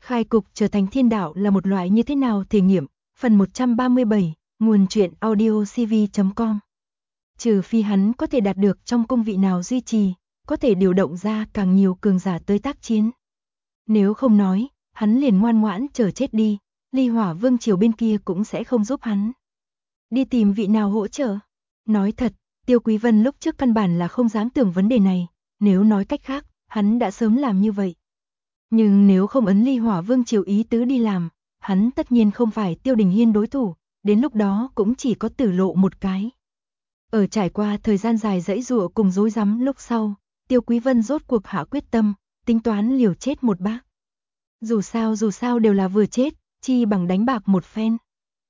Khai cục trở thành thiên đạo là một loại như thế nào thể nghiệm, phần 137, nguồn truyện audio cv.com. Trừ phi hắn có thể đạt được trong công vị nào duy trì, có thể điều động ra càng nhiều cường giả tới tác chiến. Nếu không nói, hắn liền ngoan ngoãn chờ chết đi, Ly Hỏa Vương triều bên kia cũng sẽ không giúp hắn. Đi tìm vị nào hỗ trợ? Nói thật, Tiêu Quý Vân lúc trước căn bản là không dám tưởng vấn đề này, nếu nói cách khác, hắn đã sớm làm như vậy. Nhưng nếu không ấn Ly Hỏa Vương triều ý tứ đi làm, hắn tất nhiên không phải Tiêu Đình Hiên đối thủ, đến lúc đó cũng chỉ có tử lộ một cái. Ở trải qua thời gian dài dãy dụa cùng rối rắm lúc sau, Tiêu Quý Vân rốt cuộc hạ quyết tâm, tính toán liều chết một bác. Dù sao đều là vừa chết, chi bằng đánh bạc một phen.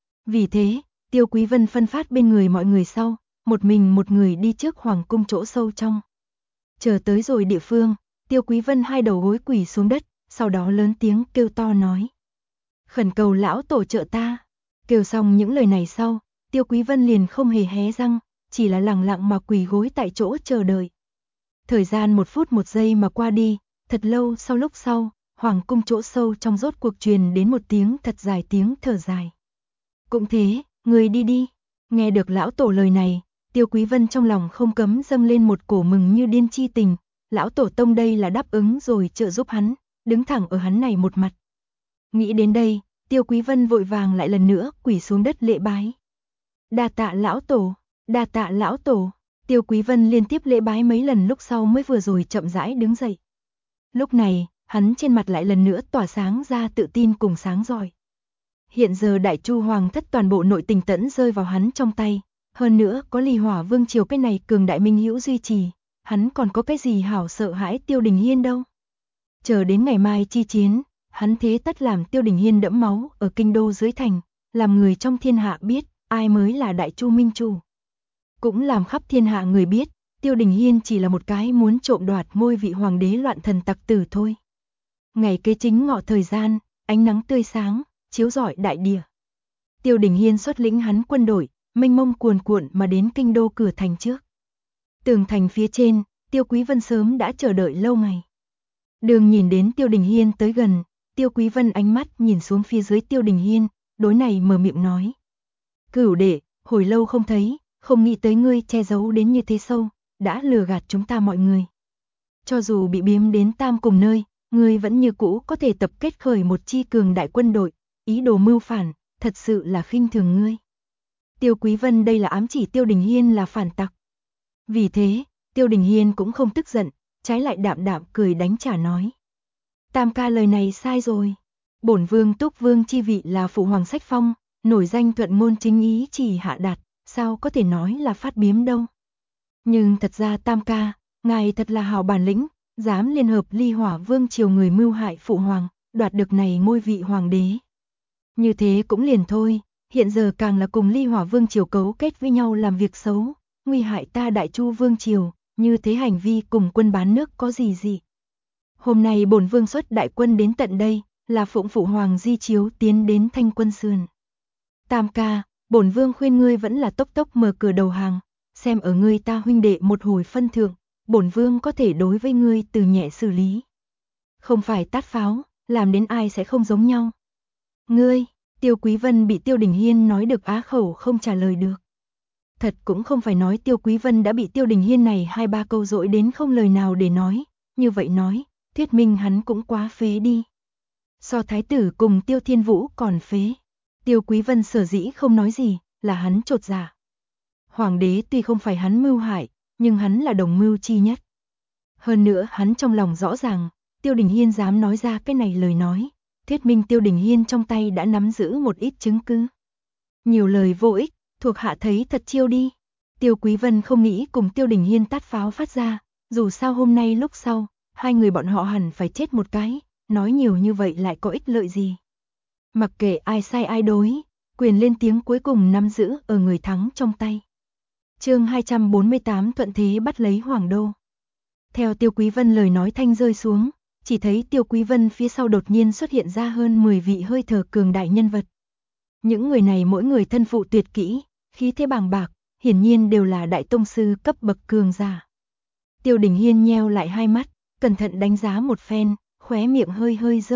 Vì thế, Tiêu Quý Vân phân phát bên người mọi người sau, một người đi trước hoàng cung chỗ sâu trong. Chờ tới rồi địa phương, Tiêu Quý Vân hai đầu gối quỳ xuống đất, sau đó lớn tiếng kêu to nói: "Khẩn cầu lão tổ trợ ta." Kêu xong những lời này sau, Tiêu Quý Vân liền không hề hé răng, chỉ là lặng lặng mà quỳ gối tại chỗ chờ đợi. Thời gian 1 phút 1 giây mà qua đi, thật lâu lúc sau, hoàng cung chỗ sâu trong rốt cuộc truyền đến một tiếng thật dài tiếng thở dài. "Cũng thế, người đi đi." Nghe được lão tổ lời này, Tiêu Quý Vân trong lòng không cấm dâng lên một cổ mừng như điên chi tình, lão tổ tông đây là đáp ứng rồi trợ giúp hắn, đứng thẳng ở hắn này một mặt. Nghĩ đến đây, Tiêu Quý Vân vội vàng lại lần nữa quỳ xuống đất lễ bái. "Đa tạ lão tổ, đa tạ lão tổ." Tiêu Quý Vân liên tiếp lễ bái mấy lần lúc sau mới vừa rồi chậm rãi đứng dậy. Lúc này, hắn trên mặt lại lần nữa tỏa sáng ra tự tin cùng sáng rọi. Hiện giờ Đại Chu Hoàng thất toàn bộ nội tình tẫn rơi vào hắn trong tay, hơn nữa có Ly Hỏa Vương triều cái này cường đại minh hữu duy trì, hắn còn có cái gì hảo sợ hãi Tiêu Đình Hiên đâu. Chờ đến ngày mai chi chiến, hắn thế tất làm Tiêu Đình Hiên đẫm máu ở kinh đô dưới thành, làm người trong thiên hạ biết ai mới là Đại Chu minh chủ. Cũng làm khắp thiên hạ người biết, Tiêu Đình Hiên chỉ là một cái muốn trộm đoạt ngôi vị hoàng đế loạn thần tặc tử thôi. Ngày kế chính ngọ thời gian, ánh nắng tươi sáng, chiếu rọi đại địa. Tiêu Đình Hiên xuất lĩnh hắn quân đội, mênh mông cuồn cuộn mà đến kinh đô cửa thành trước. Tường thành phía trên, Tiêu Quý Vân sớm đã chờ đợi lâu ngày. Đường nhìn đến Tiêu Đình Hiên tới gần, Tiêu Quý Vân ánh mắt nhìn xuống phía dưới Tiêu Đình Hiên, đối này mở miệng nói: "Cửu đệ, hồi lâu không thấy, không nghĩ tới ngươi che giấu đến như thế sâu, đã lừa gạt chúng ta mọi người. Cho dù bị biếm đến tam cùng nơi, ngươi vẫn như cũ có thể tập kết khởi một chi cường đại quân đội, ý đồ mưu phản, thật sự là khinh thường ngươi." Tiêu Quý Vân đây là ám chỉ Tiêu Đình Hiên là phản tặc. Vì thế, Tiêu Đình Hiên cũng không tức giận, trái lại đạm đạm cười đánh trả nói: "Tam ca lời này sai rồi. Bổn vương Túc Vương chi vị là phụ hoàng sách phong, nổi danh thuận ngôn chính ý chỉ hạ đạt, sao có thể nói là phát biếm đâu. Nhưng thật ra Tam ca, ngài thật là hào bản lĩnh, dám liên hợp Ly Hỏa Vương triều người mưu hại phụ hoàng, đoạt được này ngôi vị hoàng đế. Như thế cũng liền thôi, hiện giờ càng là cùng Ly Hỏa Vương triều cấu kết với nhau làm việc xấu, nguy hại ta Đại Chu Vương triều, như thế hành vi cùng quân bán nước có gì dị. Hôm nay bổn vương xuất đại quân đến tận đây, là phụng phụ hoàng di chiếu tiến đến Thanh Quân Sườn. Tam ca, bổn vương khuyên ngươi vẫn là tốc tốc mở cửa đầu hàng, xem ở ngươi ta huynh đệ một hồi phân thượng, bổn vương có thể đối với ngươi từ nhẹ xử lý. Không phải tát pháo, làm đến ai sẽ không giống nhau." "Ngươi?" Tiêu Quý Vân bị Tiêu Đình Hiên nói được á khẩu không trả lời được. Thật cũng không phải nói Tiêu Quý Vân đã bị Tiêu Đình Hiên này 2-3 câu dỗi đến không lời nào để nói, như vậy nói, thuyết minh hắn cũng quá phế đi. So thái tử cùng Tiêu Thiên Vũ còn phế. Tiêu Quý Vân sở dĩ không nói gì, là hắn chột dạ. Hoàng đế tuy không phải hắn mưu hại, nhưng hắn là đồng mưu chi nhất. Hơn nữa hắn trong lòng rõ ràng, Tiêu Đình Hiên dám nói ra cái này lời nói, thuyết minh Tiêu Đình Hiên trong tay đã nắm giữ một ít chứng cứ. Nhiều lời vô ích, thuộc hạ thấy thật chiêu đi. Tiêu Quý Vân không nghĩ cùng Tiêu Đình Hiên tát pháo phát ra, dù sao hôm nay lúc sau, hai người bọn họ hẳn phải chết một cái, nói nhiều như vậy lại có ích lợi gì. Mặc kệ ai sai ai đối, quyền lên tiếng cuối cùng nắm giữ ở người thắng trong tay. Chương 248 thuận thế bắt lấy Hoàng đô. Theo Tiêu Quý Vân lời nói thanh rơi xuống, chỉ thấy Tiêu Quý Vân phía sau đột nhiên xuất hiện ra hơn 10 vị hơi thở cường đại nhân vật. Những người này mỗi người thân phụ tuyệt kỹ, khí thế bàng bạc, hiển nhiên đều là đại tông sư cấp bậc cường giả. Tiêu Đình Hiên nheo lại hai mắt, cẩn thận đánh giá một phen, khóe miệng hơi hơi giơ lên,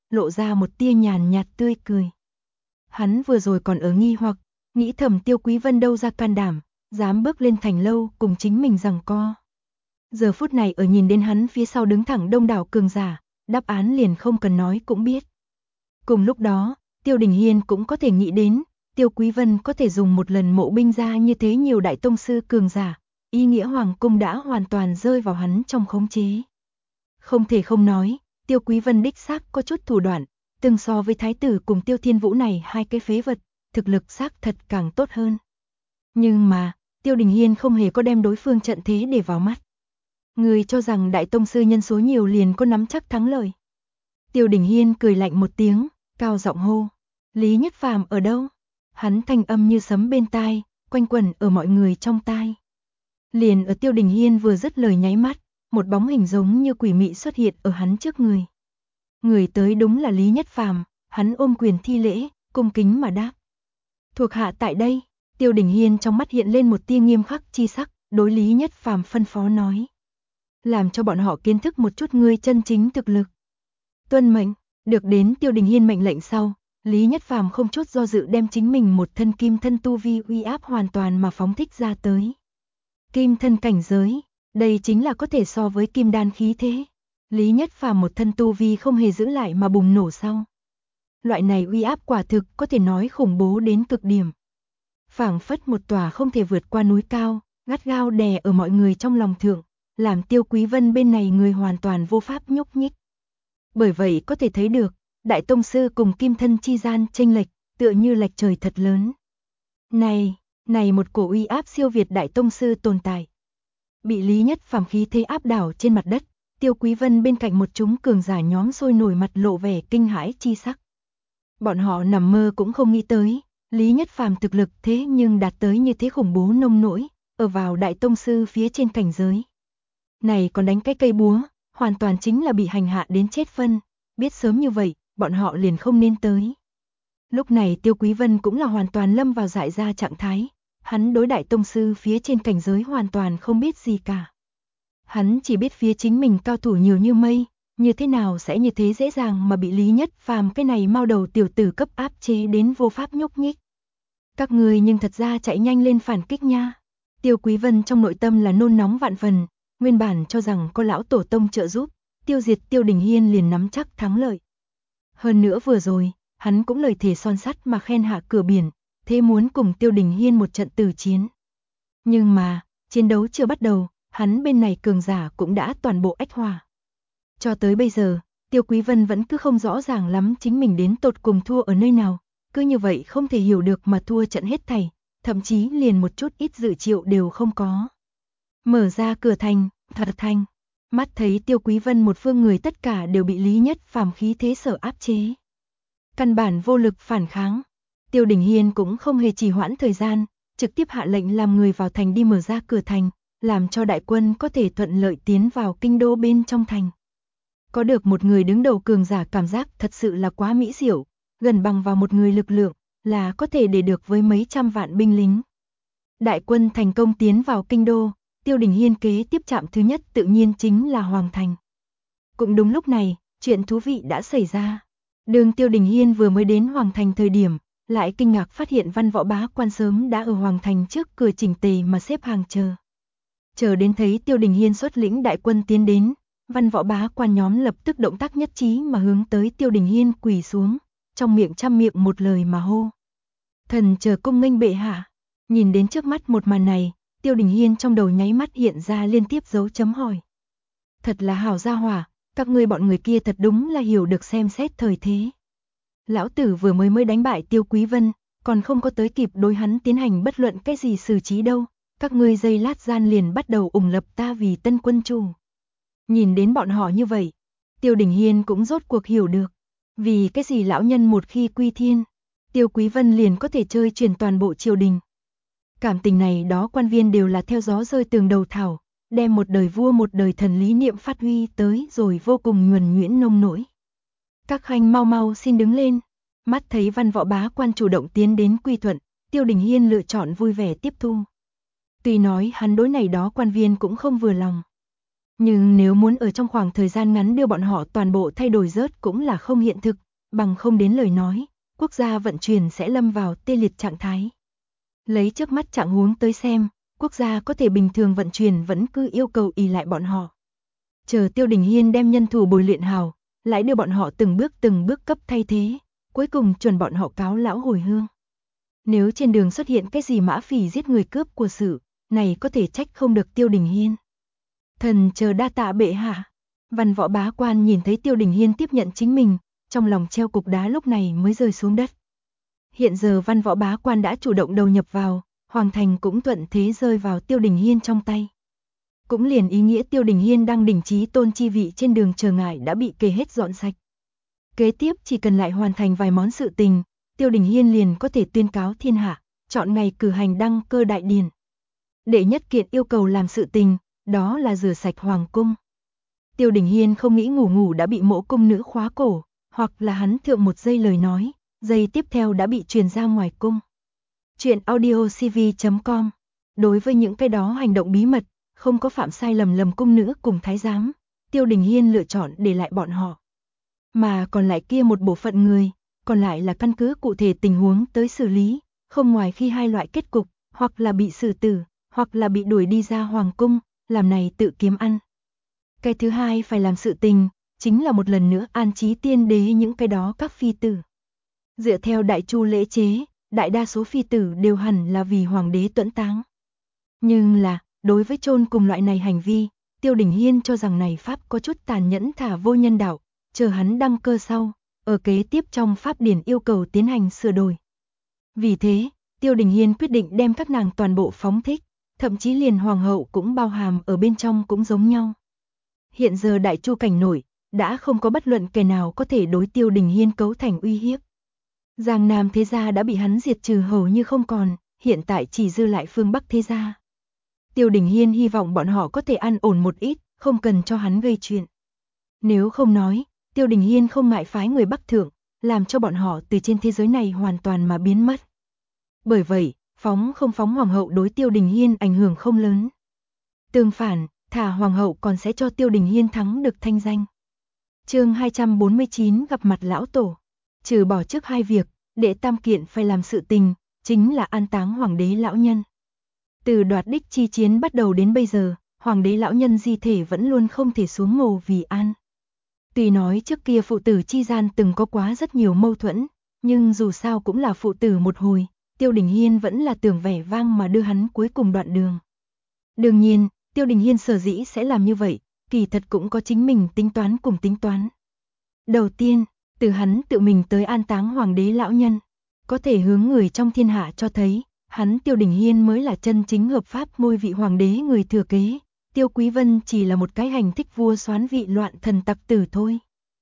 lộ ra một tia nhàn nhạt tươi cười. Hắn vừa rồi còn ở nghi hoặc, nghĩ thầm Tiêu Quý Vân đâu ra can đảm, dám bước lên thành lâu cùng chính mình giằng co. Giờ phút này ở nhìn đến hắn phía sau đứng thẳng đông đảo cường giả, đáp án liền không cần nói cũng biết. Cùng lúc đó, Tiêu Đình Hiên cũng có thể nghĩ đến, Tiêu Quý Vân có thể dùng một lần mộ binh ra như thế nhiều đại tông sư cường giả, ý nghĩa hoàng cung đã hoàn toàn rơi vào hắn trong khống chế. Không thể không nói, Tiêu Quý Vân đích xác có chút thủ đoạn, từng so với thái tử cùng Tiêu Thiên Vũ này hai cái phế vật, thực lực xác thật càng tốt hơn. Nhưng mà, Tiêu Đình Hiên không hề có đem đối phương trận thế để vào mắt. Người cho rằng đại tông sư nhân số nhiều liền có nắm chắc thắng lợi. Tiêu Đình Hiên cười lạnh một tiếng, cao giọng hô, Lý Nhất Phàm ở đâu? Hắn thanh âm như sấm bên tai, quanh quẩn ở mọi người trong tai. Liền ở Tiêu Đình Hiên vừa dứt lời nháy mắt, một bóng hình giống như quỷ mị xuất hiện ở hắn trước người. Người tới đúng là Lý Nhất Phàm, hắn ôm quyền thi lễ, cung kính mà đáp. Thuộc hạ tại đây. Tiêu Đình Hiên trong mắt hiện lên một tia nghiêm khắc chi sắc, đối Lý Nhất Phàm phân phó nói. Làm cho bọn họ kiến thức một chút ngươi chân chính thực lực. Tuân mệnh, được đến Tiêu Đình Hiên mệnh lệnh sau, Lý Nhất Phàm không chút do dự đem chính mình một thân kim thân tu vi uy áp hoàn toàn mà phóng thích ra tới. Kim thân cảnh giới, đây chính là có thể so với kim đan khí thế. Lý Nhất Phàm một thân tu vi không hề giữ lại mà bùng nổ sau. Loại này uy áp quả thực có thể nói khủng bố đến cực điểm. Phảng phất một tòa không thể vượt qua núi cao, gắt gao đè ở mọi người trong lòng thượng, làm Tiêu Quý Vân bên này người hoàn toàn vô pháp nhúc nhích. Bởi vậy có thể thấy được, đại tông sư cùng kim thân chi gian chênh lệch, tựa như lệch trời thật lớn. Này một cổ uy áp siêu việt đại tông sư tồn tại. Bị Lý Nhất Phàm khí thế áp đảo trên mặt đất, Tiêu Quý Vân bên cạnh một chúng cường giả nhóm sôi nổi mặt lộ vẻ kinh hãi chi sắc. Bọn họ nằm mơ cũng không nghĩ tới, Lý Nhất Phàm thực lực thế nhưng đạt tới như thế khủng bố nông nỗi, ở vào đại tông sư phía trên cảnh giới. Này còn đánh cái cây búa, hoàn toàn chính là bị hành hạ đến chết phân, biết sớm như vậy, bọn họ liền không nên tới. Lúc này Tiêu Quý Vân cũng là hoàn toàn lâm vào dại ra trạng thái, hắn đối đại tông sư phía trên cảnh giới hoàn toàn không biết gì cả. Hắn chỉ biết phía chính mình cao thủ nhiều như mây, như thế nào sẽ như thế dễ dàng mà bị Lý Nhất Phàm cái này mau đầu tiểu tử cấp áp chế đến vô pháp nhúc nhích. Các người nhưng thật ra chạy nhanh lên phản kích nha. Tiêu Quý Vân trong nội tâm là nôn nóng vạn phần, nguyên bản cho rằng có lão tổ tông trợ giúp, tiêu diệt Tiêu Đình Hiên liền nắm chắc thắng lợi. Hơn nữa vừa rồi, hắn cũng lời thề son sắt mà khen hạ cửa biển, thế muốn cùng Tiêu Đình Hiên một trận tử chiến. Nhưng mà, chiến đấu chưa bắt đầu, hắn bên này cường giả cũng đã toàn bộ ách hỏa. Cho tới bây giờ, Tiêu Quý Vân vẫn cứ không rõ ràng lắm chính mình đến tột cùng thua ở nơi nào, cứ như vậy không thể hiểu được mà thua trận hết thảy, thậm chí liền một chút ít dự triệu đều không có. Mở ra cửa thành, thật thành, mắt thấy Tiêu Quý Vân một phương người tất cả đều bị Lý Nhất Phàm khí thế sở áp chế. Căn bản vô lực phản kháng, Tiêu Đình Hiên cũng không hề trì hoãn thời gian, trực tiếp hạ lệnh làm người vào thành đi mở ra cửa thành, làm cho đại quân có thể thuận lợi tiến vào kinh đô bên trong thành. Có được một người đứng đầu cường giả cảm giác thật sự là quá mỹ diệu, gần bằng vào một người lực lượng, là có thể để được với mấy trăm vạn binh lính. Đại quân thành công tiến vào kinh đô, Tiêu Đình Hiên kế tiếp trạm thứ nhất tự nhiên chính là Hoàng Thành. Cũng đúng lúc này, chuyện thú vị đã xảy ra. Đường Tiêu Đình Hiên vừa mới đến Hoàng Thành thời điểm, lại kinh ngạc phát hiện văn võ bá quan sớm đã ở Hoàng Thành trước cửa chỉnh tề mà xếp hàng chờ. Chờ đến thấy Tiêu Đình Hiên xuất lĩnh đại quân tiến đến, văn võ bá quan nhóm lập tức động tác nhất trí mà hướng tới Tiêu Đình Hiên quỳ xuống, trong miệng trăm miệng một lời mà hô. Thần chờ cung nghênh bệ hạ. Nhìn đến trước mắt một màn này, Tiêu Đình Hiên trong đầu nháy mắt hiện ra liên tiếp dấu chấm hỏi. Thật là hảo gia hỏa, các ngươi bọn người kia thật đúng là hiểu được xem xét thời thế. Lão tử vừa mới đánh bại Tiêu Quý Vân, còn không có tới kịp đối hắn tiến hành bất luận cái gì xử trí đâu, các ngươi giây lát gian liền bắt đầu ủng lập ta vì tân quân chủ. Nhìn đến bọn họ như vậy, Tiêu Đình Hiên cũng rốt cuộc hiểu được, vì cái gì lão nhân một khi quy thiên, Tiêu Quý Vân liền có thể chơi chuyển toàn bộ triều đình. Cảm tình này đó quan viên đều là theo gió rơi tường đầu thảo, đem một đời vua một đời thần lý niệm phát huy tới rồi vô cùng nhuần nhuyễn nông nỗi. Các khanh mau mau xin đứng lên. Mắt thấy văn võ bá quan chủ động tiến đến quy thuận, Tiêu Đình Hiên lựa chọn vui vẻ tiếp thu. Tuy nói hắn đối này đó quan viên cũng không vừa lòng. Nhưng nếu muốn ở trong khoảng thời gian ngắn đưa bọn họ toàn bộ thay đổi rớt cũng là không hiện thực, bằng không đến lời nói, quốc gia vận chuyển sẽ lâm vào tê liệt trạng thái. Lấy trước mắt trạng huống tới xem, quốc gia có thể bình thường vận chuyển vẫn cứ yêu cầu ỷ lại bọn họ. Chờ Tiêu Đình Hiên đem nhân thủ bồi luyện hào, lại đưa bọn họ từng bước cấp thay thế, cuối cùng chuẩn bọn họ cáo lão hồi hương. Nếu trên đường xuất hiện cái gì mã phỉ giết người cướp của sự, này có thể trách không được Tiêu Đình Hiên. Thần chờ đa tạ bệ hạ. Văn Võ bá quan nhìn thấy Tiêu Đình Hiên tiếp nhận chính mình, trong lòng treo cục đá lúc này mới rơi xuống đất. Hiện giờ Văn Võ bá quan đã chủ động đầu nhập vào, Hoàng Thành cũng thuận thế rơi vào Tiêu Đình Hiên trong tay. Cũng liền ý nghĩa Tiêu Đình Hiên đang đỉnh chí tôn chi vị trên đường chờ ngải đã bị kê hết dọn sạch. Kế tiếp chỉ cần lại hoàn thành vài món sự tình, Tiêu Đình Hiên liền có thể tuyên cáo thiên hạ, chọn ngày cử hành đăng cơ đại điển. Đệ nhất kiện yêu cầu làm sự tình, đó là rửa sạch hoàng cung. Tiêu Đình Hiên không nghĩ ngủ đã bị mộ cung nữ khóa cổ, hoặc là hắn thượng một giây lời nói, giây tiếp theo đã bị truyền ra ngoài cung. Chuyện audiocv.com. Đối với những cái đó hành động bí mật, không có phạm sai lầm cung nữ cùng thái giám, Tiêu Đình Hiên lựa chọn để lại bọn họ. Mà còn lại kia một bộ phận người, còn lại là căn cứ cụ thể tình huống tới xử lý, không ngoài khi hai loại kết cục, hoặc là bị xử tử, hoặc là bị đuổi đi ra hoàng cung, làm này tự kiếm ăn. Cái thứ hai phải làm sự tình, chính là một lần nữa an trí tiên đế những cái đó các phi tử. Dựa theo đại chu lễ chế, đại đa số phi tử đều hẳn là vì hoàng đế tuẫn táng. Nhưng là, đối với chôn cùng loại này hành vi, Tiêu Đình Hiên cho rằng này pháp có chút tàn nhẫn thả vô nhân đạo, chờ hắn đăng cơ sau, ở kế tiếp trong pháp điển yêu cầu tiến hành sửa đổi. Vì thế, Tiêu Đình Hiên quyết định đem các nàng toàn bộ phóng thích, thậm chí liền hoàng hậu cũng bao hàm ở bên trong cũng giống nhau. Hiện giờ đại chu cảnh nổi, đã không có bất luận kẻ nào có thể đối Tiêu Đình Hiên cấu thành uy hiếp. Giang Nam thế gia đã bị hắn diệt trừ hầu như không còn, hiện tại chỉ dư lại phương Bắc thế gia. Tiêu Đình Hiên hy vọng bọn họ có thể an ổn một ít, không cần cho hắn gây chuyện. Nếu không nói, Tiêu Đình Hiên không ngại phái người Bắc thượng, làm cho bọn họ từ trên thế giới này hoàn toàn mà biến mất. Bởi vậy, phóng không phóng hoàng hậu đối Tiêu Đình Hiên ảnh hưởng không lớn. Tương phản, thả hoàng hậu còn sẽ cho Tiêu Đình Hiên thắng được thanh danh. Chương 249 gặp mặt lão tổ. Trừ bỏ trước hai việc, đệ tam kiện phải làm sự tình, chính là an táng hoàng đế lão nhân. Từ đoạt đích chi chiến bắt đầu đến bây giờ, hoàng đế lão nhân di thể vẫn luôn không thể xuống mồ vì an. Tuy nói trước kia phụ tử chi gian từng có quá rất nhiều mâu thuẫn, nhưng dù sao cũng là phụ tử một hồi, Tiêu Đình Hiên vẫn là tưởng vẻ vang mà đưa hắn cuối cùng đoạn đường. Đương nhiên, Tiêu Đình Hiên sở dĩ sẽ làm như vậy, kỳ thật cũng có chính mình tính toán cùng tính toán. Đầu tiên, từ hắn tự mình tới an táng hoàng đế lão nhân, có thể hướng người trong thiên hạ cho thấy, hắn Tiêu Đình Hiên mới là chân chính hợp pháp ngôi vị hoàng đế người thừa kế, Tiêu Quý Vân chỉ là một cái hành thích vua soán vị loạn thần tặc tử thôi.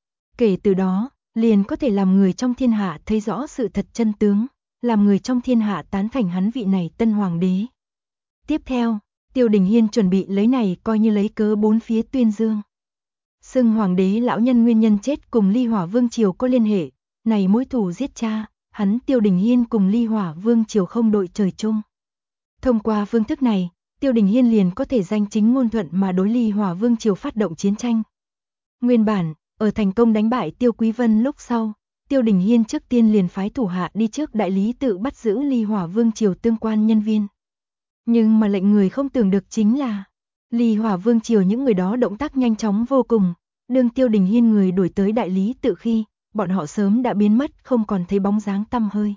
Kể từ đó, liền có thể làm người trong thiên hạ thấy rõ sự thật chân tướng, làm người trong thiên hạ tán thành hắn vị này tân hoàng đế. Tiếp theo, Tiêu Đình Hiên chuẩn bị lấy này coi như lấy cớ bốn phía tuyên dương. Xưng hoàng đế lão nhân nguyên nhân chết cùng Ly Hỏa Vương triều có liên hệ, này mối thù giết cha, hắn Tiêu Đình Hiên cùng Ly Hỏa Vương triều không đội trời chung. Thông qua phương thức này, Tiêu Đình Hiên liền có thể danh chính ngôn thuận mà đối Ly Hỏa Vương triều phát động chiến tranh. Nguyên bản, ở thành công đánh bại Tiêu Quý Vân lúc sau, Tiêu Đình Hiên trước tiên liền phái thủ hạ đi trước đại lý tự bắt giữ Ly Hỏa Vương triều tương quan nhân viên. Nhưng mà lệnh người không tưởng được chính là, Ly Hỏa Vương triều những người đó động tác nhanh chóng vô cùng, đương Tiêu Đình Hiên người đuổi tới đại lý tự khi, bọn họ sớm đã biến mất không còn thấy bóng dáng tăm hơi.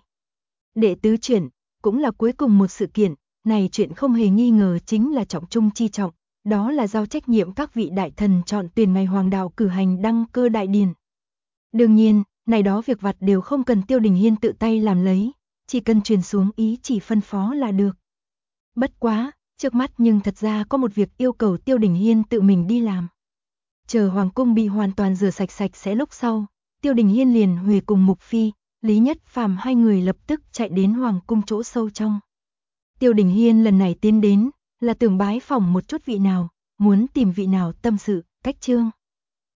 Đệ tứ chuyện, cũng là cuối cùng một sự kiện, này chuyện không hề nghi ngờ chính là trọng trung chi trọng, đó là giao trách nhiệm các vị đại thần chọn tuyển ngày hoàng đạo cử hành đăng cơ đại điển. Đương nhiên, này đó việc vặt đều không cần Tiêu Đình Hiên tự tay làm lấy, chỉ cần truyền xuống ý chỉ phân phó là được. Bất quá, trước mắt nhưng thật ra có một việc yêu cầu Tiêu Đình Hiên tự mình đi làm. Chờ hoàng cung bị hoàn toàn rửa sạch sẽ lúc sau, Tiêu Đình Hiên liền huề cùng Mục Phi, Lý Nhất Phàm hai người lập tức chạy đến hoàng cung chỗ sâu trong. Tiêu Đình Hiên lần này tiến đến, là tưởng bái phỏng một chút vị nào, muốn tìm vị nào tâm sự, cách chương.